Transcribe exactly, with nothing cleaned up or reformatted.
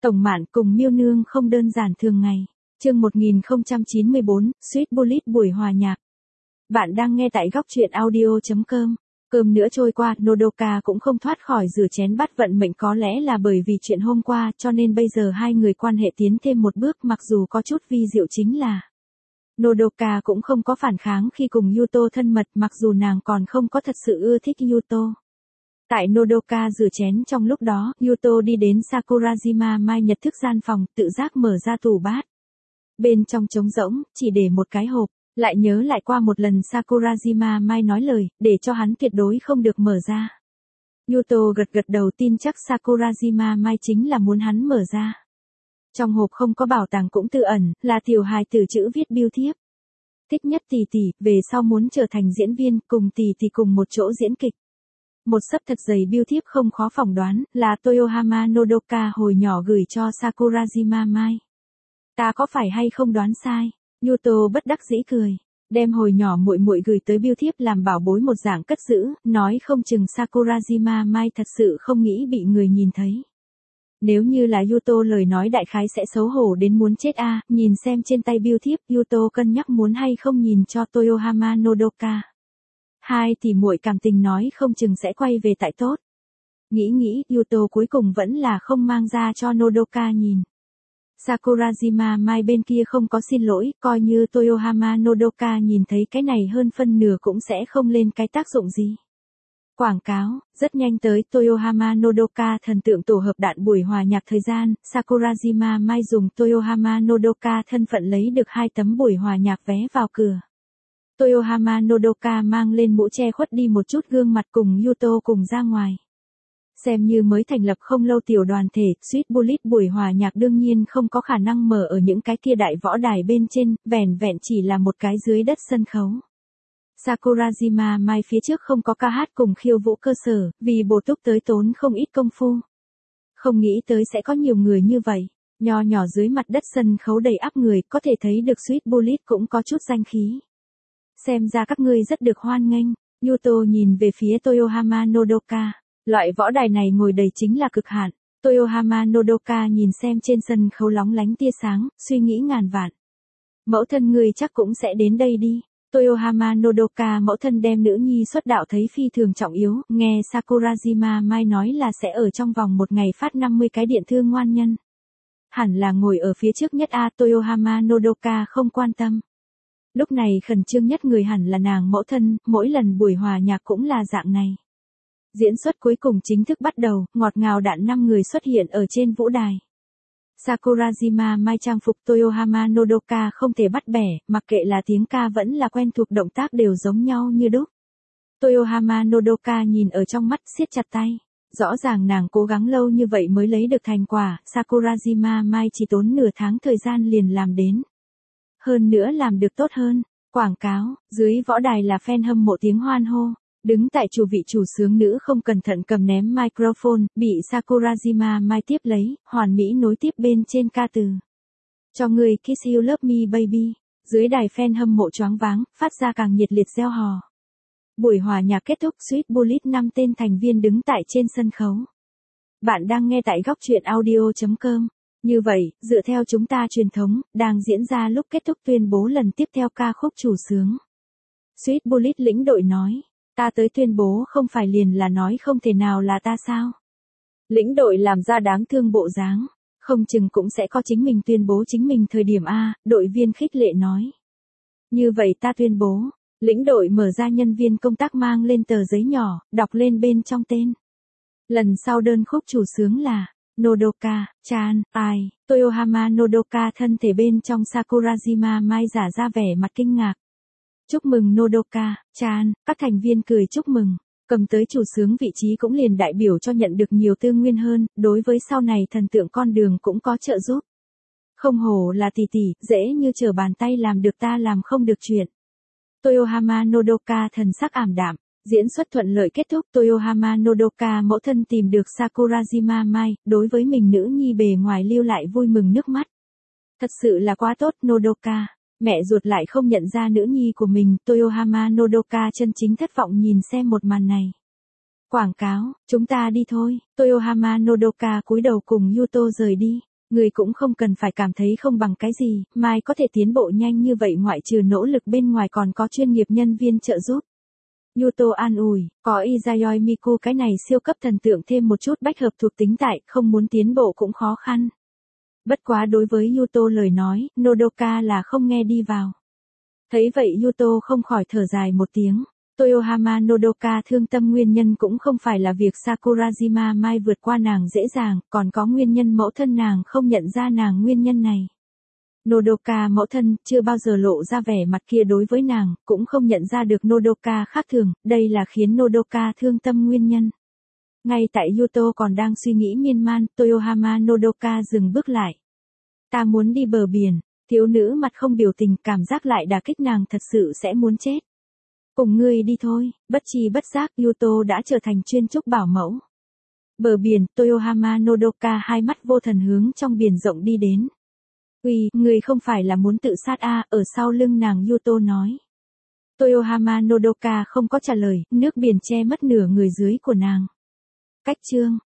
Tổng Mạn cùng Miêu Nương không đơn giản thường ngày. Chương một nghìn không trăm chín mươi bốn, Sweet Bullet buổi hòa nhạc. Bạn đang nghe tại góc truyện audio chấm com. Cơm nữa trôi qua, Nodoka cũng không thoát khỏi rửa chén bát vận mệnh, có lẽ là bởi vì chuyện hôm qua, cho nên bây giờ hai người quan hệ tiến thêm một bước, mặc dù có chút vi diệu chính là Nodoka cũng không có phản kháng khi cùng Yuto thân mật, mặc dù nàng còn không có thật sự ưa thích Yuto. Tại Nodoka rửa chén trong lúc đó, Yuto đi đến Sakurajima Mai Nhật thức gian phòng, tự giác mở ra tủ bát. Bên trong trống rỗng, chỉ để một cái hộp, lại nhớ lại qua một lần Sakurajima Mai nói lời, để cho hắn tuyệt đối không được mở ra. Yuto gật gật đầu, tin chắc Sakurajima Mai chính là muốn hắn mở ra. Trong hộp không có bảo tàng cũng tự ẩn, là tiểu hài tử chữ viết bưu thiếp. Thích nhất tỷ tỷ, về sau muốn trở thành diễn viên, cùng tỷ tỷ cùng một chỗ diễn kịch. Một xấp thật dày bưu thiếp không khó phỏng đoán, là Toyohama Nodoka hồi nhỏ gửi cho Sakurajima Mai. Ta có phải hay không đoán sai? Yuto bất đắc dĩ cười, đem hồi nhỏ muội muội gửi tới bưu thiếp làm bảo bối một dạng cất giữ, nói không chừng Sakurajima Mai thật sự không nghĩ bị người nhìn thấy. Nếu như là Yuto lời nói đại khái sẽ xấu hổ đến muốn chết a, à, nhìn xem trên tay bưu thiếp, Yuto cân nhắc muốn hay không nhìn cho Toyohama Nodoka. Hai tỷ muội cảm tình nói không chừng sẽ quay về tại tốt. Nghĩ nghĩ, Yuto cuối cùng vẫn là không mang ra cho Nodoka nhìn. Sakurajima Mai bên kia không có xin lỗi, coi như Toyohama Nodoka nhìn thấy cái này hơn phân nửa cũng sẽ không lên cái tác dụng gì. Quảng cáo, rất nhanh tới Toyohama Nodoka thần tượng tổ hợp đạn buổi hòa nhạc thời gian, Sakurajima Mai dùng Toyohama Nodoka thân phận lấy được hai tấm buổi hòa nhạc vé vào cửa. Toyohama Nodoka mang lên mũ che khuất đi một chút gương mặt cùng Yuto cùng ra ngoài. Xem như mới thành lập không lâu tiểu đoàn thể, Sweet Bullet buổi hòa nhạc đương nhiên không có khả năng mở ở những cái kia đại võ đài bên trên, vẻn vẹn chỉ là một cái dưới đất sân khấu. Sakurajima Mai phía trước không có ca hát cùng khiêu vũ cơ sở, vì bổ túc tới tốn không ít công phu. Không nghĩ tới sẽ có nhiều người như vậy, nho nhỏ dưới mặt đất sân khấu đầy ắp người, có thể thấy được Sweet Bullet cũng có chút danh khí. Xem ra các ngươi rất được hoan nghênh. Yuto nhìn về phía Toyohama Nodoka. Loại võ đài này ngồi đầy chính là cực hạn. Toyohama Nodoka nhìn xem trên sân khấu lóng lánh tia sáng, suy nghĩ ngàn vạn. Mẫu thân người chắc cũng sẽ đến đây đi. Toyohama Nodoka mẫu thân đem nữ nhi xuất đạo thấy phi thường trọng yếu, nghe Sakurajima Mai nói là sẽ ở trong vòng một ngày phát năm mươi cái điện thư ngoan nhân. Hẳn là ngồi ở phía trước nhất a, Toyohama Nodoka không quan tâm. Lúc này khẩn trương nhất người hẳn là nàng mẫu thân, mỗi lần buổi hòa nhạc cũng là dạng này. Diễn xuất cuối cùng chính thức bắt đầu, ngọt ngào đạn năm người xuất hiện ở trên vũ đài. Sakurajima Mai trang phục Toyohama Nodoka không thể bắt bẻ, mặc kệ là tiếng ca vẫn là quen thuộc động tác đều giống nhau như đúc. Toyohama Nodoka nhìn ở trong mắt siết chặt tay. Rõ ràng nàng cố gắng lâu như vậy mới lấy được thành quả, Sakurajima Mai chỉ tốn nửa tháng thời gian liền làm đến. Hơn nữa làm được tốt hơn. Quảng cáo, dưới võ đài là fan hâm mộ tiếng hoan hô. Đứng tại chủ vị chủ sướng nữ không cẩn thận cầm ném microphone, bị Sakurajima Mai tiếp lấy, hoàn mỹ nối tiếp bên trên ca từ. Cho người Kiss You Love Me Baby. Dưới đài fan hâm mộ choáng váng, phát ra càng nhiệt liệt reo hò. Buổi hòa nhạc kết thúc, Sweet Bullet năm tên thành viên đứng tại trên sân khấu. Bạn đang nghe tại góc truyện audio chấm com. Như vậy, dựa theo chúng ta truyền thống, đang diễn ra lúc kết thúc tuyên bố lần tiếp theo ca khúc chủ sướng. Sweet Bullet lĩnh đội nói, ta tới tuyên bố không phải liền là nói không thể nào là ta sao? Lĩnh đội làm ra đáng thương bộ dáng, không chừng cũng sẽ có chính mình tuyên bố chính mình thời điểm A, đội viên khích lệ nói. Như vậy ta tuyên bố, lĩnh đội mở ra nhân viên công tác mang lên tờ giấy nhỏ, đọc lên bên trong tên. Lần sau đơn khúc chủ sướng là Nodoka, Chan, ai, Toyohama Nodoka thân thể bên trong Sakurajima Mai giả ra vẻ mặt kinh ngạc. Chúc mừng Nodoka, Chan, các thành viên cười chúc mừng, cầm tới chủ sướng vị trí cũng liền đại biểu cho nhận được nhiều tư nguyên hơn, đối với sau này thần tượng con đường cũng có trợ giúp. Không hổ là tỷ tỷ, dễ như trở bàn tay làm được ta làm không được chuyện. Toyohama Nodoka thần sắc ảm đạm. Diễn xuất thuận lợi kết thúc, Toyohama Nodoka mẫu thân tìm được Sakurajima Mai, đối với mình nữ nhi bề ngoài lưu lại vui mừng nước mắt. Thật sự là quá tốt Nodoka, mẹ ruột lại không nhận ra nữ nhi của mình, Toyohama Nodoka chân chính thất vọng nhìn xem một màn này. Quảng cáo, chúng ta đi thôi, Toyohama Nodoka cúi đầu cùng Yuto rời đi. Người cũng không cần phải cảm thấy không bằng cái gì, mai có thể tiến bộ nhanh như vậy ngoại trừ nỗ lực bên ngoài còn có chuyên nghiệp nhân viên trợ giúp. Yuto an ủi, có Izayoi Miku cái này siêu cấp thần tượng thêm một chút bách hợp thuộc tính tại, không muốn tiến bộ cũng khó khăn. Bất quá đối với Yuto lời nói, Nodoka là không nghe đi vào. Thấy vậy Yuto không khỏi thở dài một tiếng. Toyohama Nodoka thương tâm nguyên nhân cũng không phải là việc Sakurajima Mai vượt qua nàng dễ dàng, còn có nguyên nhân mẫu thân nàng không nhận ra nàng nguyên nhân này. Nodoka mẫu thân chưa bao giờ lộ ra vẻ mặt kia đối với nàng, cũng không nhận ra được Nodoka khác thường, đây là khiến Nodoka thương tâm nguyên nhân. Ngay tại Yuto còn đang suy nghĩ miên man, Toyohama Nodoka dừng bước lại. Ta muốn đi bờ biển, thiếu nữ mặt không biểu tình, cảm giác lại đả kích nàng thật sự sẽ muốn chết. Cùng ngươi đi thôi, bất chi bất giác Yuto đã trở thành chuyên trúc bảo mẫu. Bờ biển, Toyohama Nodoka hai mắt vô thần hướng trong biển rộng đi đến. Uy, người không phải là muốn tự sát à, ở sau lưng nàng Yuto nói. Toyohama Nodoka không có trả lời, nước biển che mất nửa người dưới của nàng. Cách chương